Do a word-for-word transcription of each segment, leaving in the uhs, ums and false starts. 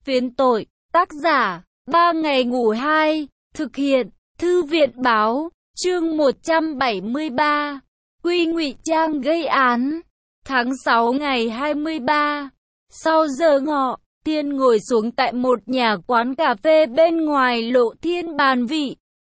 Phiến tội, tác giả, ba ngày ngủ hai, thực hiện, Thư viện Báo, chương một trăm bảy mươi ba, Quy ngụy trang gây án. Tháng sáu ngày hai mươi ba, sau giờ ngọ, Thiên ngồi xuống tại một nhà quán cà phê bên ngoài Lộ Thiên bàn vị.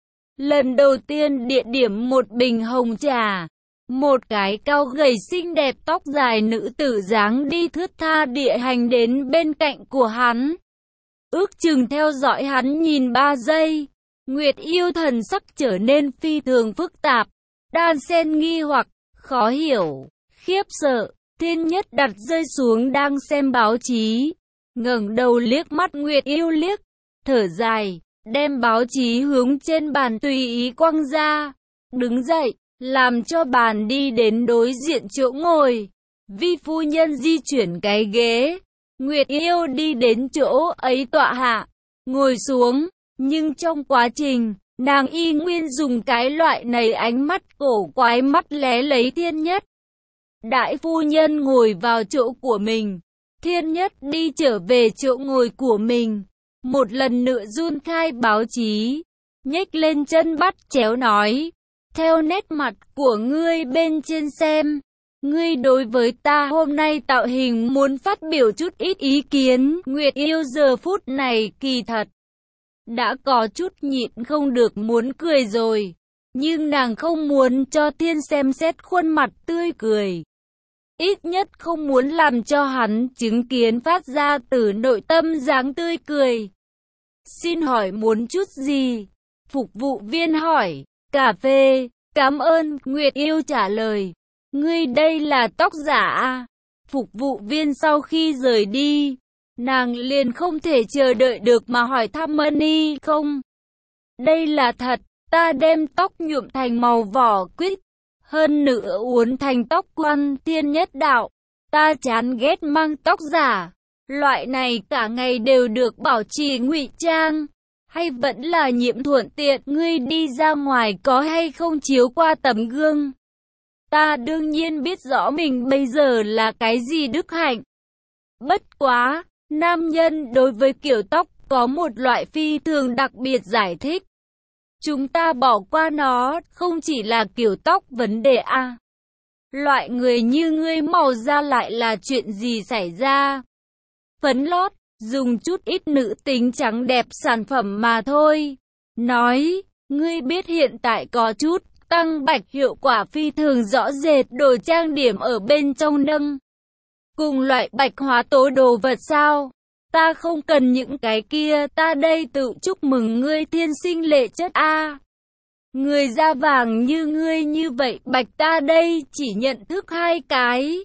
Lần đầu tiên địa điểm một bình hồng trà. Một cái cao gầy xinh đẹp tóc dài nữ tử dáng đi thướt tha địa hành đến bên cạnh của hắn. Ước chừng theo dõi hắn nhìn ba giây. Nguyệt Yêu thần sắc trở nên phi thường phức tạp, đan xen nghi hoặc, khó hiểu, khiếp sợ. Thiên Nhất đặt rơi xuống đang xem báo chí, ngẩng đầu liếc mắt Nguyệt Yêu liếc, thở dài, đem báo chí hướng trên bàn tùy ý quăng ra, đứng dậy, làm cho bàn đi đến đối diện chỗ ngồi. Vi phu nhân di chuyển cái ghế, Nguyệt Yêu đi đến chỗ ấy tọa hạ, ngồi xuống, nhưng trong quá trình, nàng y nguyên dùng cái loại này ánh mắt cổ quái mắt lé lấy Thiên Nhất. Đại phu nhân ngồi vào chỗ của mình, Thiên Nhất đi trở về chỗ ngồi của mình, một lần nữa run khai báo chí, nhếch lên chân bắt chéo nói, theo nét mặt của ngươi bên trên xem, ngươi đối với ta hôm nay tạo hình muốn phát biểu chút ít ý kiến. Nguyệt Yêu giờ phút này kỳ thật đã có chút nhịn không được muốn cười rồi, nhưng nàng không muốn cho Thiên xem xét khuôn mặt tươi cười. Ít nhất không muốn làm cho hắn chứng kiến phát ra từ nội tâm dáng tươi cười. Xin hỏi muốn chút gì? Phục vụ viên hỏi. Cà phê, cảm ơn. Nguyệt Yêu trả lời. Ngươi đây là tóc giả à? Phục vụ viên sau khi rời đi, nàng liền không thể chờ đợi được mà hỏi thăm Mani không? Đây là thật, ta đem tóc nhuộm thành màu vỏ quýt, hơn nữa uốn thành tóc quăn. Thiên Nhất đạo, ta chán ghét mang tóc giả, loại này cả ngày đều được bảo trì ngụy trang, hay vẫn là nhiễm thuận tiện. Ngươi đi ra ngoài có hay không chiếu qua tấm gương? Ta đương nhiên biết rõ mình bây giờ là cái gì đức hạnh. Bất quá, nam nhân đối với kiểu tóc có một loại phi thường đặc biệt giải thích. Chúng ta bỏ qua nó, không chỉ là kiểu tóc vấn đề a. À. Loại người như ngươi màu da lại là chuyện gì xảy ra? Phấn lót, dùng chút ít nữ tính trắng đẹp sản phẩm mà thôi. Nói, ngươi biết hiện tại có chút tăng bạch hiệu quả phi thường rõ rệt đồ trang điểm ở bên trong nâng. Cùng loại bạch hóa tố đồ vật sao? Ta không cần những cái kia, ta đây tự chúc mừng ngươi thiên sinh lệ chất a. À. Người da vàng như ngươi như vậy, bạch ta đây chỉ nhận thức hai cái.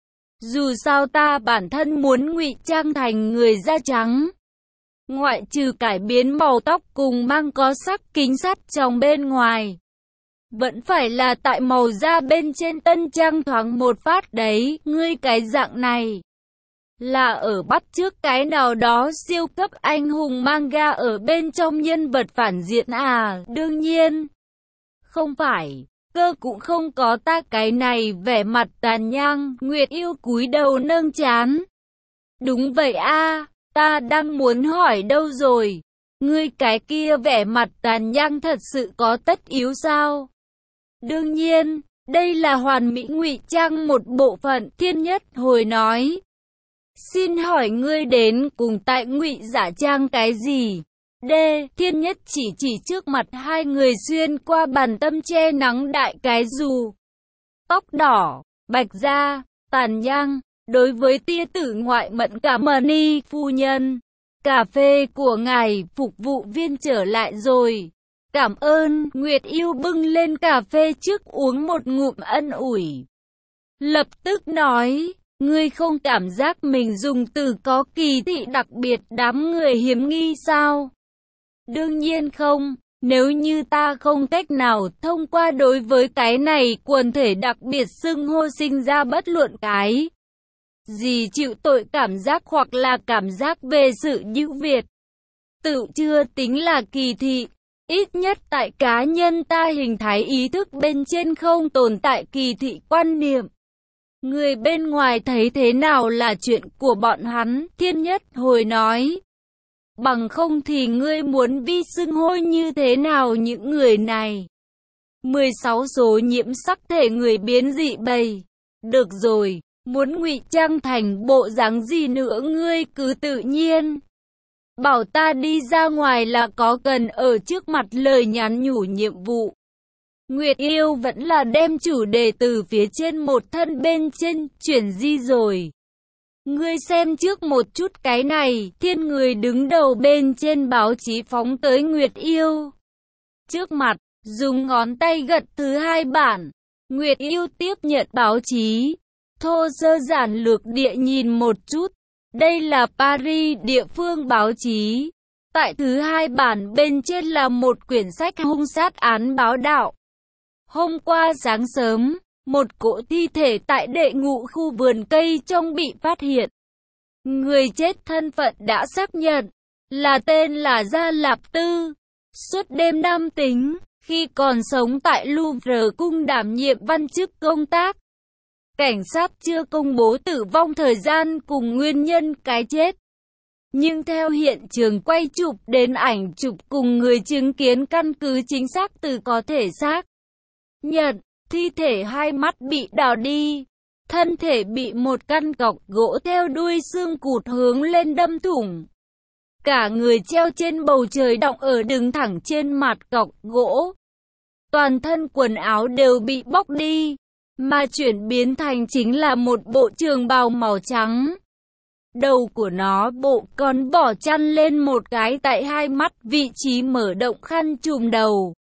Dù sao ta bản thân muốn ngụy trang thành người da trắng. Ngoại trừ cải biến màu tóc cùng mang có sắc kính sắt trong bên ngoài, vẫn phải là tại màu da bên trên tân trang thoáng một phát đấy. Ngươi cái dạng này là ở bắt chước cái nào đó siêu cấp anh hùng manga ở bên trong nhân vật phản diện à? Đương nhiên không phải, cơ cũng không có ta cái này vẻ mặt tàn nhang. Nguyệt Yêu cúi đầu nâng trán. Đúng vậy a, à, ta đang muốn hỏi đâu rồi, ngươi cái kia vẻ mặt tàn nhang thật sự có tất yếu sao? Đương nhiên, đây là hoàn mỹ ngụy trang một bộ phận. Thiên Nhất hồi nói. Xin hỏi ngươi đến cùng tại ngụy giả trang cái gì? D. Thiên Nhất chỉ chỉ trước mặt hai người xuyên qua bàn tâm che nắng đại cái dù. Tóc đỏ, bạch da, tàn nhang. Đối với tia tử ngoại mẫn cảm Mani phu nhân, cà phê của ngài. Phục vụ viên trở lại rồi. Cảm ơn. Nguyệt Yêu bưng lên cà phê trước uống một ngụm ân ủi. Lập tức nói, ngươi không cảm giác mình dùng từ có kỳ thị đặc biệt đám người hiếm nghi sao? Đương nhiên không, nếu như ta không cách nào thông qua đối với cái này quần thể đặc biệt xưng hô sinh ra bất luận cái gì chịu tội cảm giác hoặc là cảm giác về sự ưu việt, tự chưa tính là kỳ thị. Ít nhất tại cá nhân ta hình thái ý thức bên trên không tồn tại kỳ thị quan niệm. Người bên ngoài thấy thế nào là chuyện của bọn hắn. Thiên Nhất hồi nói. Bằng không thì ngươi muốn vi xưng hô như thế nào những người này? mười sáu số nhiễm sắc thể người biến dị bầy. Được rồi, muốn ngụy trang thành bộ dáng gì nữa ngươi cứ tự nhiên. Bảo ta đi ra ngoài là có cần ở trước mặt lời nhắn nhủ nhiệm vụ. Nguyệt Yêu vẫn là đem chủ đề từ phía trên một thân bên trên, chuyển di rồi. Ngươi xem trước một chút cái này, thiên người đứng đầu bên trên báo chí phóng tới Nguyệt Yêu. Trước mặt, dùng ngón tay gật thứ hai bản. Nguyệt Yêu tiếp nhận báo chí. Thô sơ giản lược địa nhìn một chút. Đây là Paris địa phương báo chí. Tại thứ hai bản bên trên là một quyển sách hung sát án báo đạo. Hôm qua sáng sớm, một cỗ thi thể tại đệ ngũ khu vườn cây trong bị phát hiện. Người chết thân phận đã xác nhận, là tên là Gia Lạp Tư. Suốt đêm nam tính, khi còn sống tại Louvre cung đảm nhiệm văn chức công tác. Cảnh sát chưa công bố tử vong thời gian cùng nguyên nhân cái chết. Nhưng theo hiện trường quay chụp đến ảnh chụp cùng người chứng kiến căn cứ chính xác từ có thể xác nhận, thi thể hai mắt bị đào đi. Thân thể bị một căn cọc gỗ theo đuôi xương cụt hướng lên đâm thủng. Cả người treo trên bầu trời đọng ở đứng thẳng trên mặt cọc gỗ. Toàn thân quần áo đều bị bóc đi, mà chuyển biến thành chính là một bộ trường bào màu trắng. Đầu của nó bộ còn bỏ chăn lên một cái tại hai mắt vị trí mở động khăn trùm đầu.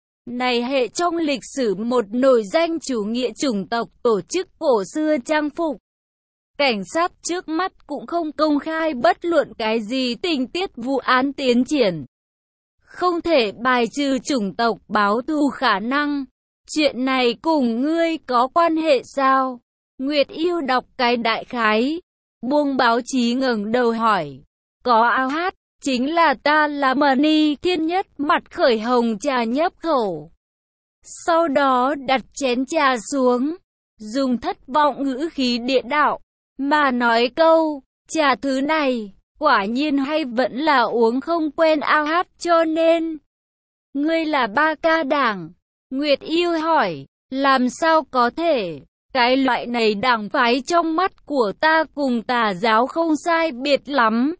Này hệ trong lịch sử một nổi danh chủ nghĩa chủng tộc tổ chức cổ xưa trang phục. Cảnh sát trước mắt cũng không công khai bất luận cái gì tình tiết vụ án tiến triển. Không thể bài trừ chủng tộc báo thù khả năng. Chuyện này cùng ngươi có quan hệ sao? Nguyệt Yêu đọc cái đại khái. Buông báo chí ngẩng đầu hỏi. Có ao hát, chính là ta là Mani Thiên Nhất, mặt khởi hồng trà nhấp khẩu. Sau đó đặt chén trà xuống, dùng thất vọng ngữ khí địa đạo, mà nói câu, trà thứ này, quả nhiên hay vẫn là uống không quen ao hát cho nên. Ngươi là ba ca đảng. Nguyệt Yêu hỏi, làm sao có thể? Cái loại này đảng phái trong mắt của ta cùng tà giáo không sai biệt lắm.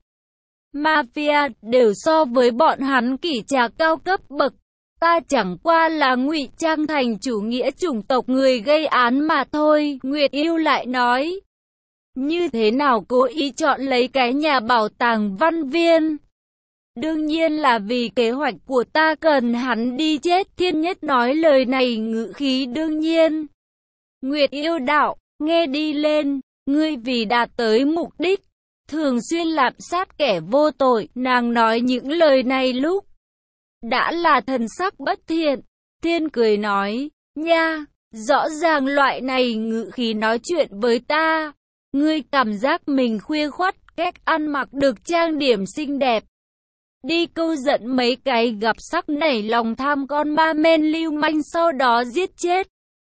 Mafia đều so với bọn hắn kỷ trà cao cấp bậc. Ta chẳng qua là ngụy trang thành chủ nghĩa chủng tộc người gây án mà thôi. Nguyệt Yêu lại nói. Như thế nào cố ý chọn lấy cái nhà bảo tàng Văn Viên? Đương nhiên là vì kế hoạch của ta cần hắn đi chết. Thiên Nhất nói lời này ngữ khí đương nhiên. Nguyệt Yêu đạo, nghe đi lên, ngươi vì đạt tới mục đích, thường xuyên lạm sát kẻ vô tội. Nàng nói những lời này lúc đã là thần sắc bất thiện. Thiên cười nói, nha, rõ ràng loại này ngữ khí nói chuyện với ta. Ngươi cảm giác mình khuya khoắt, cách ăn mặc được trang điểm xinh đẹp. Đi câu dẫn mấy cái gặp sắc nảy lòng tham con ma men lưu manh sau đó giết chết.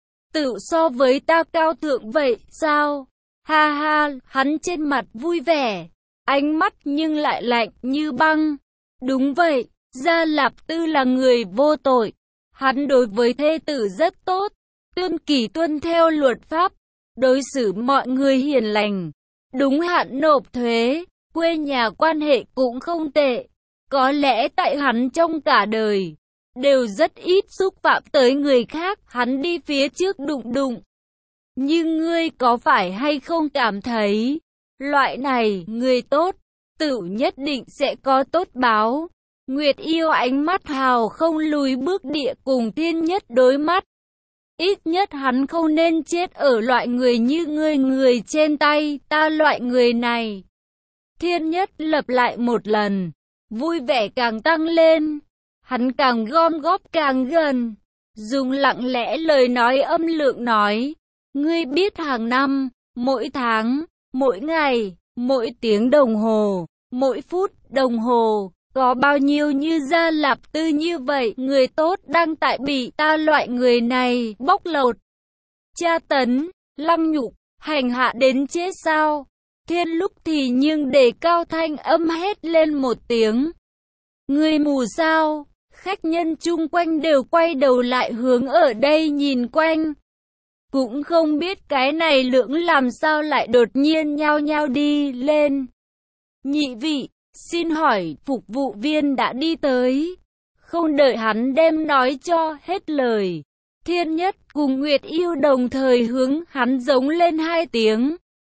Tự so với ta cao thượng vậy, sao? Ha ha, hắn trên mặt vui vẻ, ánh mắt nhưng lại lạnh như băng. Đúng vậy, Gia Lạp Tư là người vô tội. Hắn đối với thê tử rất tốt, tuân kỷ tuân theo luật pháp, đối xử mọi người hiền lành, đúng hạn nộp thuế, quê nhà quan hệ cũng không tệ. Có lẽ tại hắn trong cả đời đều rất ít xúc phạm tới người khác, hắn đi phía trước đụng đụng. Nhưng ngươi có phải hay không cảm thấy, loại này, người tốt, tự nhất định sẽ có tốt báo. Nguyệt Yêu ánh mắt hào không lùi bước địa cùng Thiên Nhất đối mắt. Ít nhất hắn không nên chết ở loại người như ngươi người trên tay, ta loại người này. Thiên Nhất lặp lại một lần, vui vẻ càng tăng lên. Hắn càng gom góp càng gần, dùng lặng lẽ lời nói âm lượng nói. Ngươi biết hàng năm, mỗi tháng, mỗi ngày, mỗi tiếng đồng hồ, mỗi phút đồng hồ, có bao nhiêu như Gia Lạp Tư như vậy, người tốt đang tại bị ta loại người này bóc lột, tra tấn, lăng nhục, hành hạ đến chết sao? Thiên lúc thì nhưng đề cao thanh âm hét lên một tiếng. Người mù sao? Khách nhân chung quanh đều quay đầu lại hướng ở đây nhìn quanh. Cũng không biết cái này lưỡng làm sao lại đột nhiên nhao nhao đi lên. Nhị vị, xin hỏi, phục vụ viên đã đi tới. Không đợi hắn đem nói cho hết lời, Thiên Nhất cùng Nguyệt Yêu đồng thời hướng hắn giống lên hai tiếng.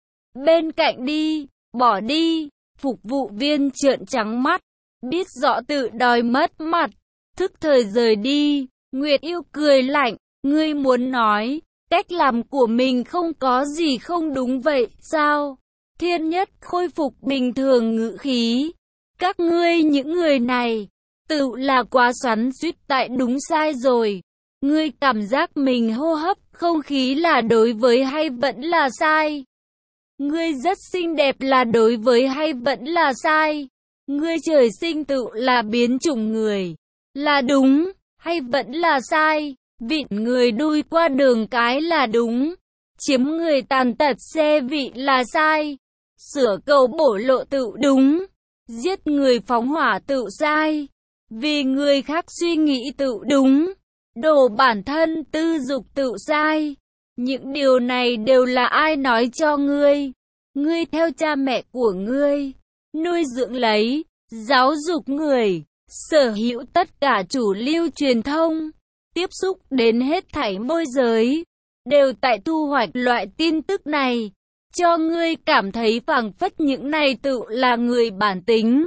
Bên cạnh đi, bỏ đi. Phục vụ viên trợn trắng mắt, biết rõ tự đòi mất mặt, thức thời rời đi. Nguyệt Yêu cười lạnh, ngươi muốn nói, cách làm của mình không có gì không đúng vậy sao? Thiên Nhất khôi phục bình thường ngữ khí. Các ngươi những người này, tự là quá xoắn xuýt tại đúng sai rồi. Ngươi cảm giác mình hô hấp không khí là đối với hay vẫn là sai? Ngươi rất xinh đẹp là đối với hay vẫn là sai? Ngươi trời sinh tự là biến chủng người, là đúng, hay vẫn là sai? Vịn người đuôi qua đường cái là đúng, chiếm người tàn tật xe vị là sai, sửa cầu bổ lộ tự đúng, giết người phóng hỏa tự sai, vì người khác suy nghĩ tự đúng, đổ bản thân tư dục tự sai. Những điều này đều là ai nói cho ngươi? Ngươi theo cha mẹ của ngươi, nuôi dưỡng lấy, giáo dục người, sở hữu tất cả chủ lưu truyền thông, tiếp xúc đến hết thảy môi giới, đều tại thu hoạch loại tin tức này, cho ngươi cảm thấy phảng phất những này tự là người bản tính.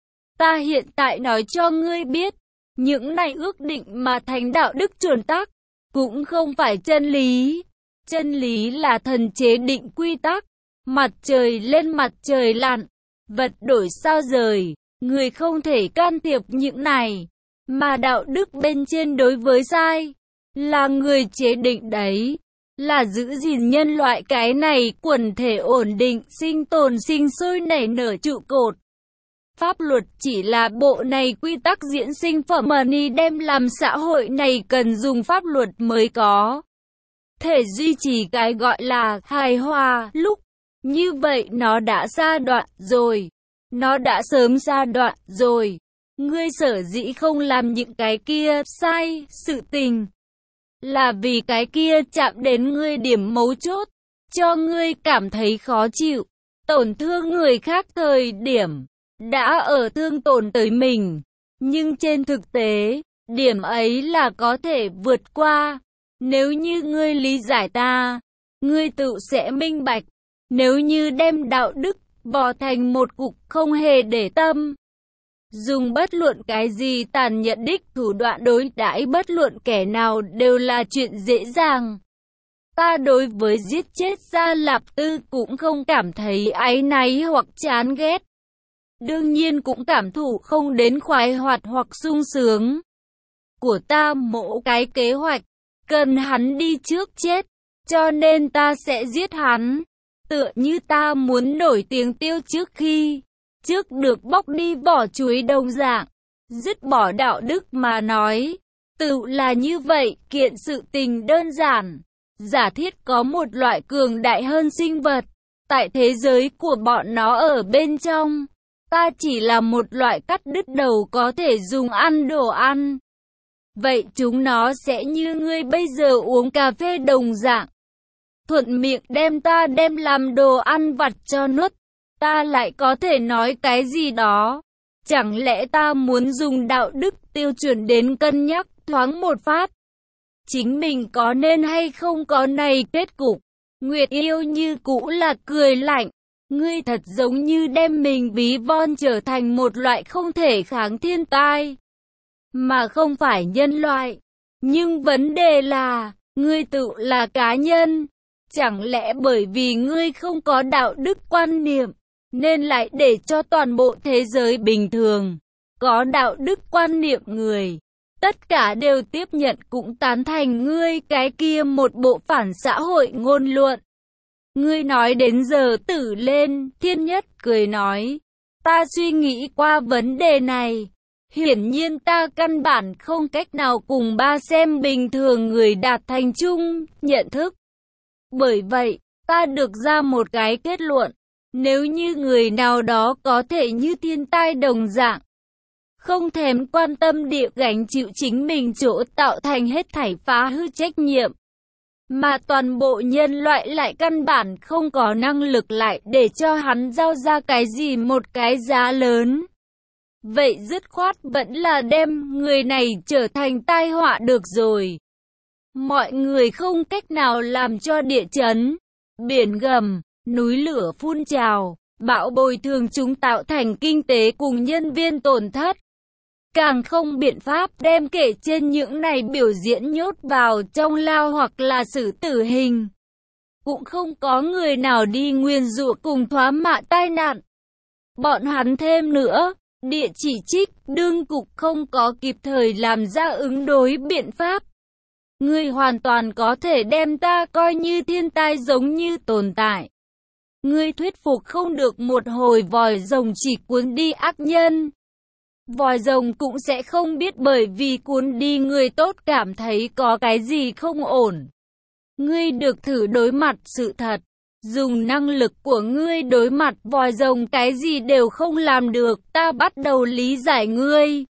Ta hiện tại nói cho ngươi biết, những này ước định mà thành đạo đức chuẩn tắc, cũng không phải chân lý. Chân lý là thần chế định quy tắc, mặt trời lên mặt trời lặn, vật đổi sao rời, người không thể can thiệp những này. Mà đạo đức bên trên đối với sai, là người chế định đấy, là giữ gìn nhân loại cái này quần thể ổn định, sinh tồn sinh sôi nảy nở trụ cột. Pháp luật chỉ là bộ này quy tắc diễn sinh phẩm mà ni đem làm xã hội này cần dùng pháp luật mới có thể duy trì cái gọi là hài hòa. Lúc như vậy nó đã sa đoạn rồi, nó đã sớm sa đoạn rồi. Ngươi sở dĩ không làm những cái kia sai sự tình, là vì cái kia chạm đến ngươi điểm mấu chốt, cho ngươi cảm thấy khó chịu, tổn thương người khác thời điểm, đã ở thương tổn tới mình. Nhưng trên thực tế, điểm ấy là có thể vượt qua. Nếu như ngươi lý giải ta, ngươi tự sẽ minh bạch. Nếu như đem đạo đức vò thành một cục không hề để tâm, dùng bất luận cái gì tàn nhẫn đích thủ đoạn đối đãi bất luận kẻ nào đều là chuyện dễ dàng. Ta đối với giết chết Gia Lạp Tư cũng không cảm thấy áy náy hoặc chán ghét. Đương nhiên cũng cảm thụ không đến khoái hoạt hoặc sung sướng. Của ta mỗi cái kế hoạch, cần hắn đi trước chết, cho nên ta sẽ giết hắn. Tựa như ta muốn nổi tiếng tiêu trước khi, trước được bóc đi vỏ chuối đồng dạng. Dứt bỏ đạo đức mà nói, tự là như vậy, kiện sự tình đơn giản. Giả thiết có một loại cường đại hơn sinh vật, tại thế giới của bọn nó ở bên trong. Ta chỉ là một loại cắt đứt đầu có thể dùng ăn đồ ăn. Vậy chúng nó sẽ như ngươi bây giờ uống cà phê đồng dạng. Thuận miệng đem ta đem làm đồ ăn vặt cho nuốt. Ta lại có thể nói cái gì đó. Chẳng lẽ ta muốn dùng đạo đức tiêu chuẩn đến cân nhắc thoáng một phát, chính mình có nên hay không có này kết cục? Nguyệt Yêu như cũ là cười lạnh. Ngươi thật giống như đem mình ví von trở thành một loại không thể kháng thiên tai, mà không phải nhân loại. Nhưng vấn đề là, ngươi tự là cá nhân. Chẳng lẽ bởi vì ngươi không có đạo đức quan niệm, nên lại để cho toàn bộ thế giới bình thường, có đạo đức quan niệm người, tất cả đều tiếp nhận cũng tán thành ngươi cái kia một bộ phản xã hội ngôn luận? Ngươi nói đến giờ tử lên, Thiên Nhất cười nói. Ta suy nghĩ qua vấn đề này. Hiển nhiên ta căn bản không cách nào cùng ba xem bình thường người đạt thành chung, nhận thức. Bởi vậy, ta được ra một cái kết luận. Nếu như người nào đó có thể như thiên tai đồng dạng, không thèm quan tâm địa gánh chịu chính mình chỗ tạo thành hết thảy phá hư trách nhiệm, mà toàn bộ nhân loại lại căn bản không có năng lực lại để cho hắn giao ra cái gì một cái giá lớn. Vậy dứt khoát vẫn là đem người này trở thành tai họa được rồi. Mọi người không cách nào làm cho địa chấn, biển gầm, núi lửa phun trào, bão bồi thường chúng tạo thành kinh tế cùng nhân viên tổn thất. Càng không biện pháp đem kể trên những này biểu diễn nhốt vào trong lao hoặc là xử tử hình. Cũng không có người nào đi nguyền rủa cùng thoá mạ tai nạn. Bọn hắn thêm nữa, địa chỉ trích, đương cục không có kịp thời làm ra ứng đối biện pháp. Ngươi hoàn toàn có thể đem ta coi như thiên tai giống như tồn tại. Ngươi thuyết phục không được một hồi vòi rồng chỉ cuốn đi ác nhân. Vòi rồng cũng sẽ không biết bởi vì cuốn đi người tốt cảm thấy có cái gì không ổn. Ngươi được thử đối mặt sự thật. Dùng năng lực của ngươi đối mặt vòi rồng cái gì đều không làm được. Ta bắt đầu lý giải ngươi.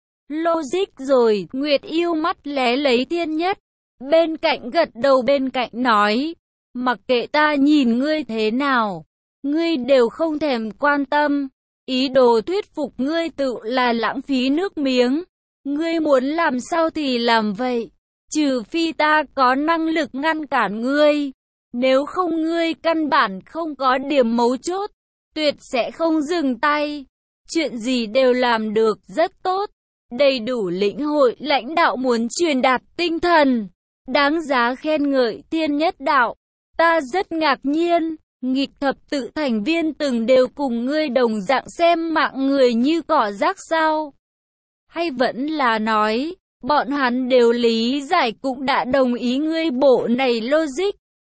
Logic rồi, Nguyệt yêu mắt lé lấy Thiên Nhất. Bên cạnh gật đầu bên cạnh nói. Mặc kệ ta nhìn ngươi thế nào, ngươi đều không thèm quan tâm. Ý đồ thuyết phục ngươi tự là lãng phí nước miếng. Ngươi muốn làm sao thì làm vậy. Trừ phi ta có năng lực ngăn cản ngươi. Nếu không ngươi căn bản không có điểm mấu chốt. Tuyệt sẽ không dừng tay. Chuyện gì đều làm được rất tốt. Đầy đủ lĩnh hội lãnh đạo muốn truyền đạt tinh thần. Đáng giá khen ngợi Thiên Nhất đạo. Ta rất ngạc nhiên. Nghịch thập tự thành viên từng đều cùng ngươi đồng dạng xem mạng người như cỏ rác sao? Hay vẫn là nói, bọn hắn đều lý giải cũng đã đồng ý ngươi bộ này logic.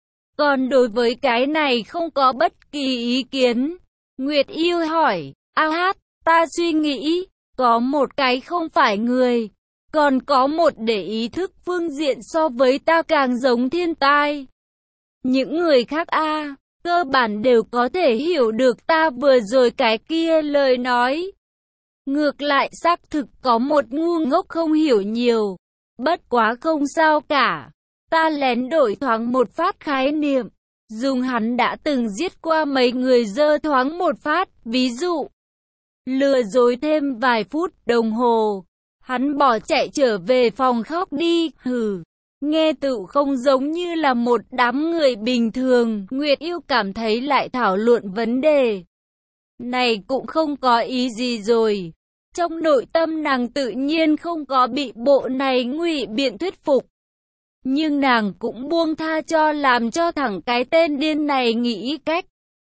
Còn đối với cái này không có bất kỳ ý kiến. Nguyệt yêu hỏi, a hát, ta suy nghĩ, có một cái không phải người, còn có một để ý thức phương diện so với ta càng giống thiên tai. Những người khác a cơ bản đều có thể hiểu được ta vừa rồi cái kia lời nói. Ngược lại xác thực có một ngu ngốc không hiểu nhiều. Bất quá không sao cả. Ta lén đổi thoáng một phát khái niệm. Dùng hắn đã từng giết qua mấy người dơ thoáng một phát. Ví dụ, lừa dối thêm vài phút đồng hồ. Hắn bỏ chạy trở về phòng khóc đi. Hừ. Nghe tự không giống như là một đám người bình thường. Nguyệt yêu cảm thấy lại thảo luận vấn đề này cũng không có ý gì rồi. Trong nội tâm nàng tự nhiên không có bị bộ này ngụy biện thuyết phục. Nhưng nàng cũng buông tha cho làm cho thẳng cái tên điên này nghĩ cách.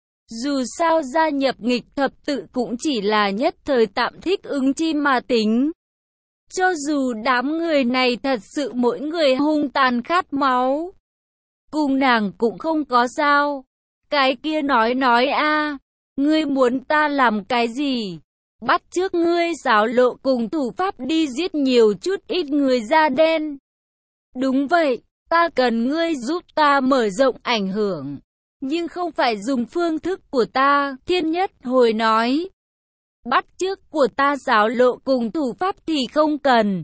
Dù sao gia nhập nghịch thập tự cũng chỉ là nhất thời tạm thích ứng chi mà tính. Cho dù đám người này thật sự mỗi người hung tàn khát máu, cùng nàng cũng không có sao. Cái kia nói nói a, ngươi muốn ta làm cái gì? Bắt chước ngươi xảo lộ cùng thủ pháp đi giết nhiều chút ít người da đen. Đúng vậy, ta cần ngươi giúp ta mở rộng ảnh hưởng, nhưng không phải dùng phương thức của ta. Thiên Nhất hồi nói. Bắt chước của ta xảo lộ cùng thủ pháp thì không cần.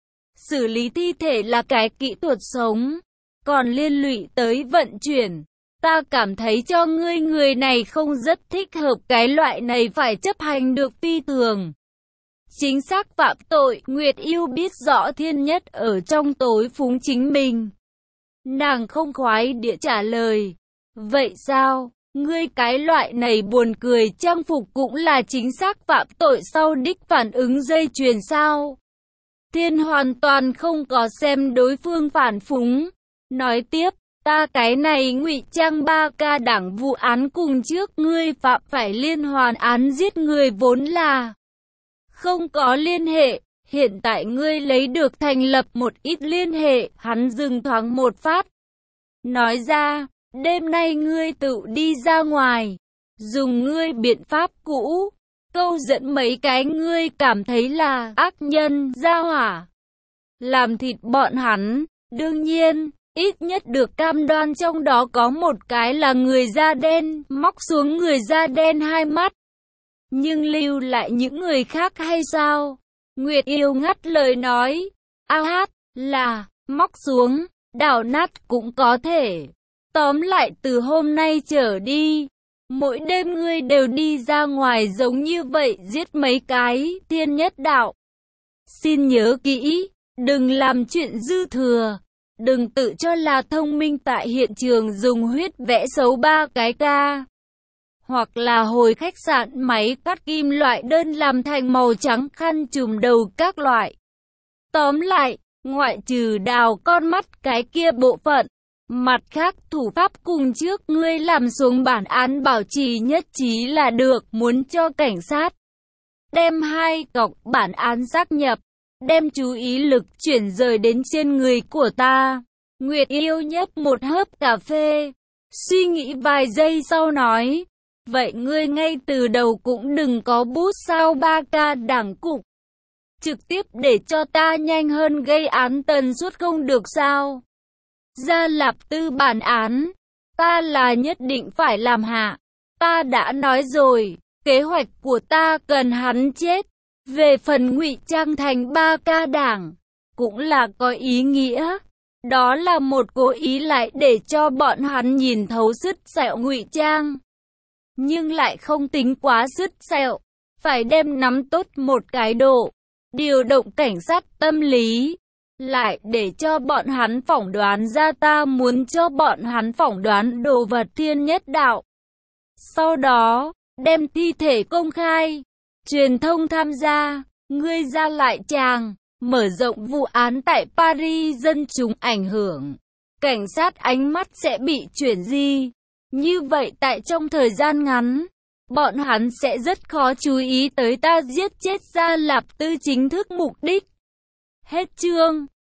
Xử lý thi thể là cái kỹ thuật sống, còn liên lụy tới vận chuyển. Ta cảm thấy cho ngươi người này không rất thích hợp cái loại này phải chấp hành được phi thường. Chính xác phạm tội, Nguyệt yêu biết rõ Thiên Nhất ở trong tối phúng chính mình. Nàng không khoái địa trả lời. Vậy sao? Ngươi cái loại này buồn cười trang phục cũng là chính xác phạm tội sau đích phản ứng dây chuyền sao? Thiên hoàn toàn không có xem đối phương phản phúng. Nói tiếp, ta cái này ngụy trang ba ca đảng vụ án cùng trước ngươi phạm phải liên hoàn án giết người vốn là không có liên hệ. Hiện tại ngươi lấy được thành lập một ít liên hệ. Hắn dừng thoáng một phát. Nói ra. Đêm nay ngươi tự đi ra ngoài, dùng ngươi biện pháp cũ, câu dẫn mấy cái ngươi cảm thấy là ác nhân ra hỏa, làm thịt bọn hắn. Đương nhiên, ít nhất được cam đoan trong đó có một cái là người da đen, móc xuống người da đen hai mắt. Nhưng lưu lại những người khác hay sao? Nguyệt Yêu ngắt lời nói, a hát, là, móc xuống, đào nát cũng có thể. Tóm lại từ hôm nay trở đi, mỗi đêm ngươi đều đi ra ngoài giống như vậy giết mấy cái thiên nhất đạo. Xin nhớ kỹ, đừng làm chuyện dư thừa. Đừng tự cho là thông minh tại hiện trường dùng huyết vẽ xấu ba cái ca. Hoặc là hồi khách sạn máy cắt kim loại đơn làm thành màu trắng khăn trùm đầu các loại. Tóm lại, ngoại trừ đào con mắt cái kia bộ phận, mặt khác thủ pháp cùng trước ngươi làm xuống bản án bảo trì nhất trí là được. Muốn cho cảnh sát đem hai cọc bản án xác nhập, đem chú ý lực chuyển rời đến trên người của ta. Nguyệt Yêu nhấp một hớp cà phê, suy nghĩ vài giây sau nói, vậy ngươi ngay từ đầu cũng đừng có bút sao ba ca đảng cục. Trực tiếp để cho ta nhanh hơn gây án tần suất không được sao? Gia Lạp Tư bản án, ta là nhất định phải làm hạ. Ta đã nói rồi, kế hoạch của ta cần hắn chết. Về phần ngụy trang thành ba ca đảng, cũng là có ý nghĩa. Đó là một cố ý lại để cho bọn hắn nhìn thấu sứt sẹo ngụy trang. Nhưng lại không tính quá sứt sẹo, phải đem nắm tốt một cái độ. Điều động cảnh sát tâm lý, lại để cho bọn hắn phỏng đoán ra ta muốn cho bọn hắn phỏng đoán đồ vật thiên nhất đạo. Sau đó, đem thi thể công khai, truyền thông tham gia, ngươi ra lại chàng, mở rộng vụ án tại Paris dân chúng ảnh hưởng. Cảnh sát ánh mắt sẽ bị chuyển di. Như vậy tại trong thời gian ngắn, bọn hắn sẽ rất khó chú ý tới ta giết chết Gia Lạp Tư chính thức mục đích. Hết chương.